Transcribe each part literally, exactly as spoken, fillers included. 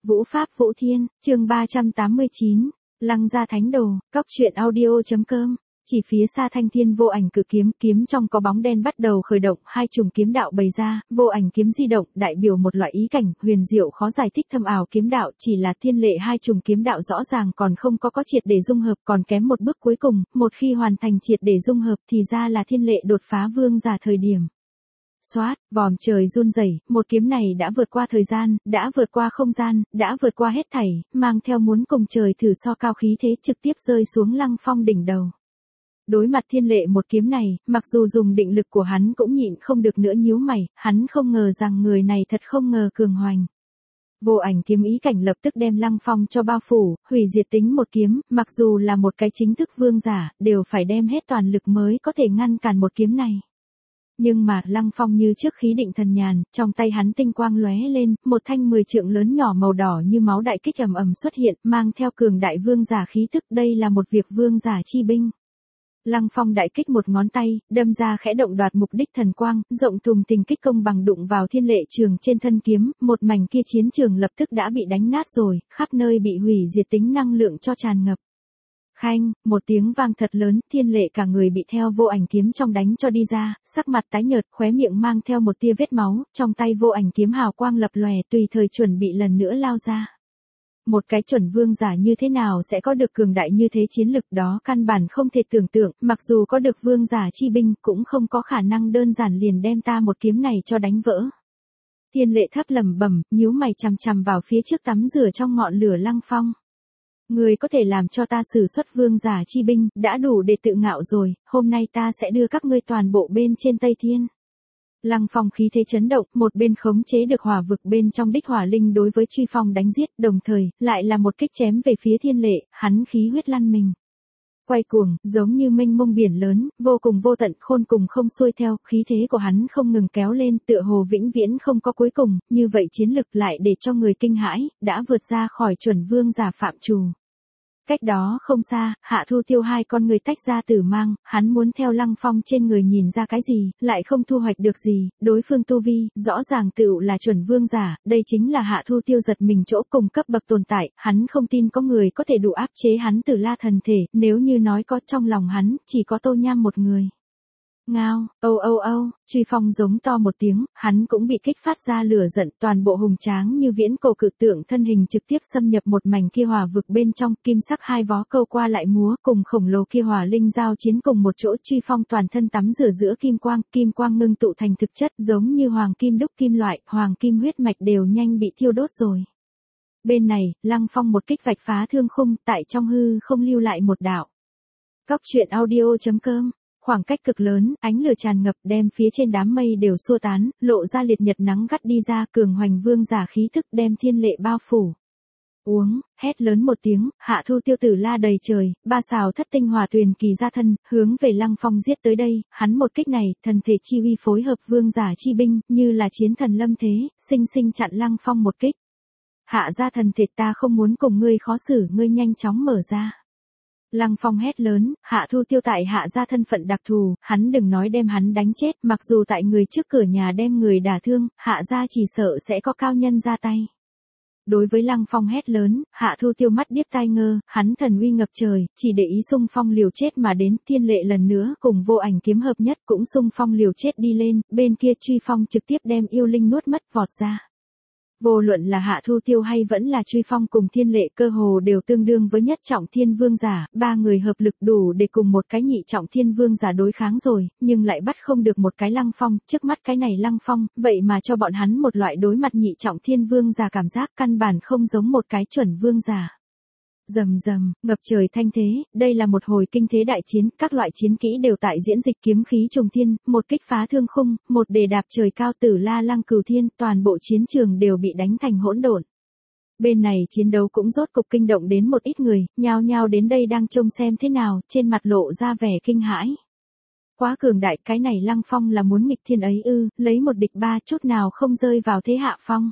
Vũ Pháp Vũ Thiên, chương ba trăm tám mươi chín, Lăng gia thánh đồ, cóc truyện audio.com. Chỉ phía xa thanh thiên vô ảnh cự kiếm, kiếm trong có bóng đen bắt đầu khởi động, hai chùm kiếm đạo bày ra, vô ảnh kiếm di động, đại biểu một loại ý cảnh, huyền diệu khó giải thích thâm ảo kiếm đạo, chỉ là thiên lệ hai chùm kiếm đạo rõ ràng còn không có có triệt để dung hợp, còn kém một bước cuối cùng, một khi hoàn thành triệt để dung hợp thì ra là thiên lệ đột phá vương giả thời điểm. Xoát, vòm trời run rẩy, một kiếm này đã vượt qua thời gian, đã vượt qua không gian, đã vượt qua hết thảy, mang theo muốn cùng trời thử so cao khí thế trực tiếp rơi xuống Lăng Phong đỉnh đầu. Đối mặt thiên lệ một kiếm này, mặc dù dùng định lực của hắn cũng nhịn không được nữa nhíu mày, hắn không ngờ rằng người này thật không ngờ cường hoành. Vô ảnh kiếm ý cảnh lập tức đem Lăng Phong cho bao phủ, hủy diệt tính một kiếm, mặc dù là một cái chính thức vương giả, đều phải đem hết toàn lực mới có thể ngăn cản một kiếm này. Nhưng mà Lăng Phong như trước khí định thần nhàn, trong tay hắn tinh quang lóe lên, một thanh mười trượng lớn nhỏ màu đỏ như máu đại kích ầm ầm xuất hiện, mang theo cường đại vương giả khí tức, đây là một việc vương giả chi binh. Lăng Phong đại kích một ngón tay, đâm ra khẽ động đoạt mục đích thần quang, rộng thùng tình kích công bằng đụng vào thiên lệ trường trên thân kiếm, một mảnh kia chiến trường lập tức đã bị đánh nát rồi, khắp nơi bị hủy diệt tính năng lượng cho tràn ngập. Khanh, một tiếng vang thật lớn, thiên lệ cả người bị theo vô ảnh kiếm trong đánh cho đi ra, sắc mặt tái nhợt, khóe miệng mang theo một tia vết máu, trong tay vô ảnh kiếm hào quang lập lòe, tùy thời chuẩn bị lần nữa lao ra. Một cái chuẩn vương giả như thế nào sẽ có được cường đại như thế chiến lực, đó căn bản không thể tưởng tượng, mặc dù có được vương giả chi binh cũng không có khả năng đơn giản liền đem ta một kiếm này cho đánh vỡ. Thiên lệ thấp lẩm bẩm, nhíu mày chằm chằm vào phía trước tắm rửa trong ngọn lửa Lăng Phong. Người có thể làm cho ta sử xuất vương giả chi binh, đã đủ để tự ngạo rồi, hôm nay ta sẽ đưa các ngươi toàn bộ bên trên Tây Thiên. Lăng Phong khí thế chấn động, một bên khống chế được hỏa vực bên trong đích hỏa linh đối với Truy Phong đánh giết, đồng thời, lại là một kích chém về phía thiên lệ, hắn khí huyết lăn mình. Quay cuồng, giống như mênh mông biển lớn, vô cùng vô tận, khôn cùng không xuôi theo, khí thế của hắn không ngừng kéo lên, tựa hồ vĩnh viễn không có cuối cùng, như vậy chiến lực lại để cho người kinh hãi, đã vượt ra khỏi chuẩn vương giả phạm trù. Cách đó không xa, Hạ Thu Tiêu hai con người tách ra tử mang, hắn muốn theo Lăng Phong trên người nhìn ra cái gì, lại không thu hoạch được gì, đối phương tu vi, rõ ràng tựu là chuẩn vương giả, đây chính là Hạ Thu Tiêu giật mình chỗ cùng cấp bậc tồn tại, hắn không tin có người có thể đủ áp chế hắn Tử La thần thể, nếu như nói có trong lòng hắn, chỉ có Tô Nham một người. Ngao, âu âu âu, Truy Phong giống to một tiếng, hắn cũng bị kích phát ra lửa giận, toàn bộ hùng tráng như viễn cổ cự tượng thân hình trực tiếp xâm nhập một mảnh kia hỏa vực bên trong, kim sắc hai vó câu qua lại múa, cùng khổng lồ kia hỏa linh giao chiến cùng một chỗ. Truy Phong toàn thân tắm rửa giữa kim quang, kim quang ngưng tụ thành thực chất, giống như hoàng kim đúc kim loại, hoàng kim huyết mạch đều nhanh bị thiêu đốt rồi. Bên này, Lăng Phong một kích vạch phá thương khung, tại trong hư không lưu lại một đạo. Cóc truyện audio.com. Khoảng cách cực lớn, ánh lửa tràn ngập đem phía trên đám mây đều xua tán, lộ ra liệt nhật nắng gắt đi ra, cường hoành vương giả khí thức đem thiên lệ bao phủ. Uống, hét lớn một tiếng, Hạ Thu Tiêu Tử La đầy trời, ba xào thất tinh hỏa tuyền kỳ ra thân, hướng về Lăng Phong giết tới đây, hắn một kích này, thần thể chi uy phối hợp vương giả chi binh, như là chiến thần lâm thế, sinh sinh chặn Lăng Phong một kích. Hạ gia thần thể, ta không muốn cùng ngươi khó xử, ngươi nhanh chóng mở ra. Lăng Phong hét lớn, Hạ Thu Tiêu tại Hạ gia thân phận đặc thù, hắn đừng nói đem hắn đánh chết, mặc dù tại người trước cửa nhà đem người đả thương, Hạ gia chỉ sợ sẽ có cao nhân ra tay. Đối với Lăng Phong hét lớn, Hạ Thu Tiêu mắt điếc tai ngơ, hắn thần uy ngập trời, chỉ để ý xung phong liều chết mà đến, thiên lệ lần nữa cùng vô ảnh kiếm hợp nhất cũng xung phong liều chết đi lên, bên kia Truy Phong trực tiếp đem yêu linh nuốt mất vọt ra. Vô luận là Hạ Thu Tiêu hay vẫn là Truy Phong cùng thiên lệ cơ hồ đều tương đương với nhất trọng thiên vương giả, ba người hợp lực đủ để cùng một cái nhị trọng thiên vương giả đối kháng rồi, nhưng lại bắt không được một cái Lăng Phong, trước mắt cái này Lăng Phong, vậy mà cho bọn hắn một loại đối mặt nhị trọng thiên vương giả cảm giác căn bản không giống một cái chuẩn vương giả. Rầm rầm, ngập trời thanh thế, đây là một hồi kinh thế đại chiến, các loại chiến kỹ đều tại diễn dịch kiếm khí trùng thiên, một kích phá thương khung, một đề đạp trời cao Tử La Lăng Cửu Thiên, toàn bộ chiến trường đều bị đánh thành hỗn độn. Bên này chiến đấu cũng rốt cục kinh động đến một ít người, nhao nhao đến đây đang trông xem thế nào, trên mặt lộ ra vẻ kinh hãi. Quá cường đại, cái này Lăng Phong là muốn nghịch thiên ấy ư, lấy một địch ba chút nào không rơi vào thế hạ phong.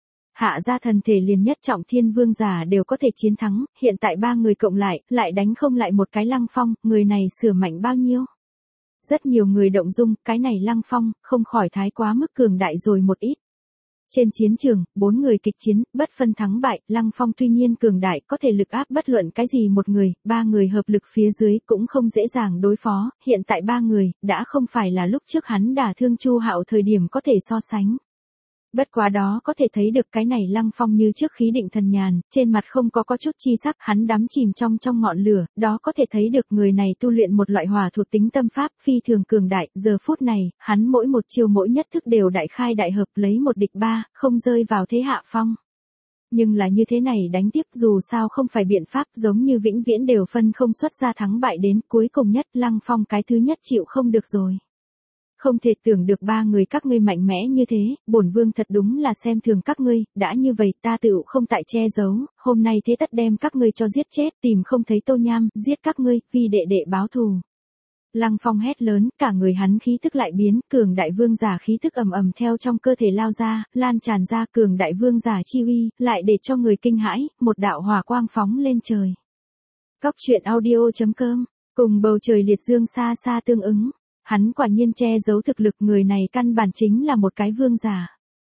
Hạ gia thần thể liền nhất trọng thiên vương giả đều có thể chiến thắng, hiện tại ba người cộng lại, lại đánh không lại một cái Lăng Phong, người này sửa mạnh bao nhiêu. Rất nhiều người động dung, cái này Lăng Phong, không khỏi thái quá mức cường đại rồi một ít. Trên chiến trường, bốn người kịch chiến, bất phân thắng bại, Lăng Phong tuy nhiên cường đại, có thể lực áp bất luận cái gì một người, ba người hợp lực phía dưới cũng không dễ dàng đối phó, hiện tại ba người, đã không phải là lúc trước hắn đả thương Chu Hạo thời điểm có thể so sánh. Bất quá đó có thể thấy được cái này Lăng Phong như trước khí định thần nhàn, trên mặt không có có chút chi sắc, hắn đắm chìm trong trong ngọn lửa, đó có thể thấy được người này tu luyện một loại hỏa thuộc tính tâm pháp phi thường cường đại, giờ phút này, hắn mỗi một chiêu mỗi nhất thức đều đại khai đại hợp lấy một địch ba, không rơi vào thế hạ phong. Nhưng là như thế này đánh tiếp dù sao không phải biện pháp giống như vĩnh viễn đều phân không xuất ra thắng bại đến cuối cùng nhất Lăng Phong cái thứ nhất chịu không được rồi. Không thể tưởng được ba người các ngươi mạnh mẽ như thế, bổn vương thật đúng là xem thường các ngươi, đã như vậy ta tựu không tại che giấu, hôm nay thế tất đem các ngươi cho giết chết, tìm không thấy Tô Nham, giết các ngươi, vì đệ đệ báo thù. Lăng Phong hét lớn, cả người hắn khí tức lại biến, cường đại vương giả khí tức ầm ầm theo trong cơ thể lao ra, lan tràn ra cường đại vương giả chi uy, lại để cho người kinh hãi, một đạo hỏa quang phóng lên trời. Cóc truyện audio chấm com, cùng bầu trời liệt dương xa xa tương ứng. Hắn quả nhiên che giấu thực lực, người này căn bản chính là một cái vương giả.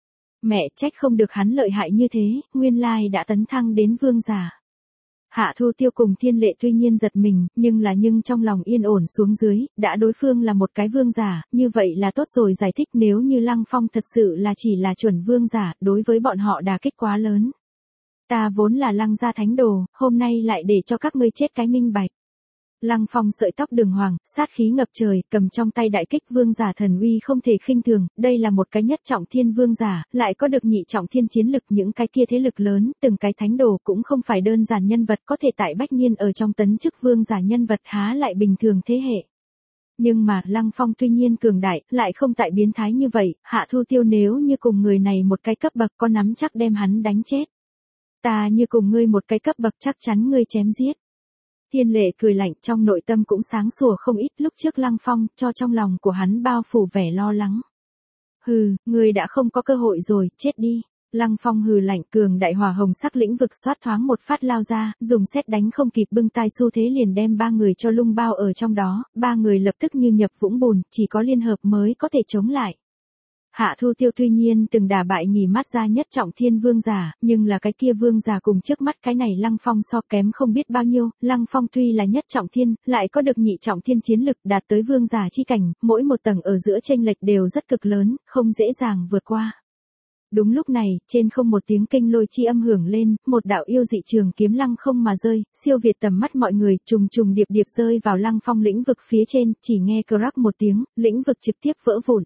Mẹ trách không được hắn lợi hại như thế, nguyên lai đã tấn thăng đến vương giả. Hạ Thu Tiêu cùng Thiên Lệ tuy nhiên giật mình, nhưng là nhưng trong lòng yên ổn xuống dưới, đã đối phương là một cái vương giả, như vậy là tốt rồi, giải thích nếu như Lăng Phong thật sự là chỉ là chuẩn vương giả, đối với bọn họ đả kích quá lớn. Ta vốn là Lăng gia thánh đồ, hôm nay lại để cho các ngươi chết cái minh bạch. Lăng Phong sợi tóc đường hoàng, sát khí ngập trời, cầm trong tay đại kích vương giả thần uy không thể khinh thường, đây là một cái nhất trọng thiên vương giả, lại có được nhị trọng thiên chiến lực, những cái kia thế lực lớn, từng cái thánh đồ cũng không phải đơn giản nhân vật, có thể tại bách niên ở trong tấn chức vương giả nhân vật há lại bình thường thế hệ. Nhưng mà, Lăng Phong tuy nhiên cường đại, lại không tại biến thái như vậy, Hạ Thu Tiêu nếu như cùng người này một cái cấp bậc có nắm chắc đem hắn đánh chết. Ta như cùng ngươi một cái cấp bậc chắc chắn ngươi chém giết. Thiên Lệ cười lạnh, trong nội tâm cũng sáng sủa không ít, lúc trước Lăng Phong cho trong lòng của hắn bao phủ vẻ lo lắng. Hừ, ngươi đã không có cơ hội rồi, chết đi. Lăng Phong hừ lạnh, cường đại hỏa hồng sắc lĩnh vực xoát thoáng một phát lao ra, dùng sét đánh không kịp bưng tai xu thế liền đem ba người cho lung bao ở trong đó, ba người lập tức như nhập vũng bùn, chỉ có liên hợp mới có thể chống lại. Hạ Thu Tiêu tuy nhiên từng đả bại nhì mắt ra nhất trọng thiên vương giả, nhưng là cái kia vương giả cùng trước mắt cái này Lăng Phong so kém không biết bao nhiêu, Lăng Phong tuy là nhất trọng thiên, lại có được nhị trọng thiên chiến lực đạt tới vương giả chi cảnh, mỗi một tầng ở giữa chênh lệch đều rất cực lớn, không dễ dàng vượt qua. Đúng lúc này, trên không một tiếng kinh lôi chi âm hưởng lên, một đạo yêu dị trường kiếm lăng không mà rơi, siêu việt tầm mắt mọi người, trùng trùng điệp điệp rơi vào Lăng Phong lĩnh vực phía trên, chỉ nghe crack một tiếng, lĩnh vực trực tiếp vỡ vụn.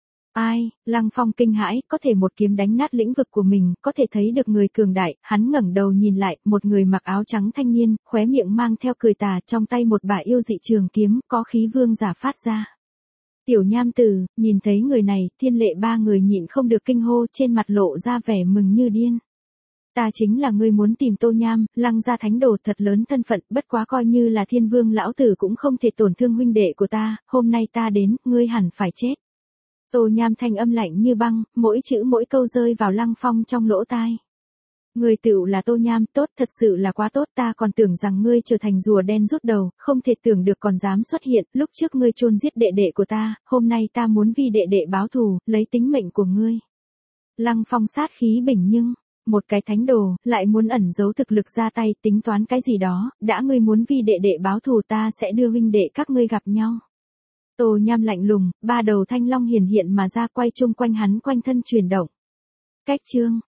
Ai, Lăng Phong kinh hãi, có thể một kiếm đánh nát lĩnh vực của mình, có thể thấy được người cường đại, hắn ngẩng đầu nhìn lại, một người mặc áo trắng thanh niên, khóe miệng mang theo cười tà, trong tay một bả yêu dị trường kiếm, có khí vương giả phát ra. Tiểu Nham Tử, nhìn thấy người này, Thiên Lệ ba người nhịn không được kinh hô, trên mặt lộ ra vẻ mừng như điên. Ta chính là ngươi muốn tìm Tô Nham, Lăng gia thánh đồ thật lớn thân phận, bất quá coi như là thiên vương lão tử cũng không thể tổn thương huynh đệ của ta, hôm nay ta đến, ngươi hẳn phải chết. Tô Nham thanh âm lạnh như băng, mỗi chữ mỗi câu rơi vào Lăng Phong trong lỗ tai. Ngươi tựu là Tô Nham, tốt, thật sự là quá tốt, ta còn tưởng rằng ngươi trở thành rùa đen rút đầu, không thể tưởng được còn dám xuất hiện, lúc trước ngươi chôn giết đệ đệ của ta, hôm nay ta muốn vì đệ đệ báo thù, lấy tính mệnh của ngươi. Lăng Phong sát khí bình nhưng, một cái thánh đồ, lại muốn ẩn giấu thực lực ra tay, tính toán cái gì đó, đã ngươi muốn vì đệ đệ báo thù ta sẽ đưa huynh đệ các ngươi gặp nhau. Tô Nham lạnh lùng, ba đầu thanh long hiển hiện mà ra quay chung quanh hắn quanh thân chuyển động. Cách chương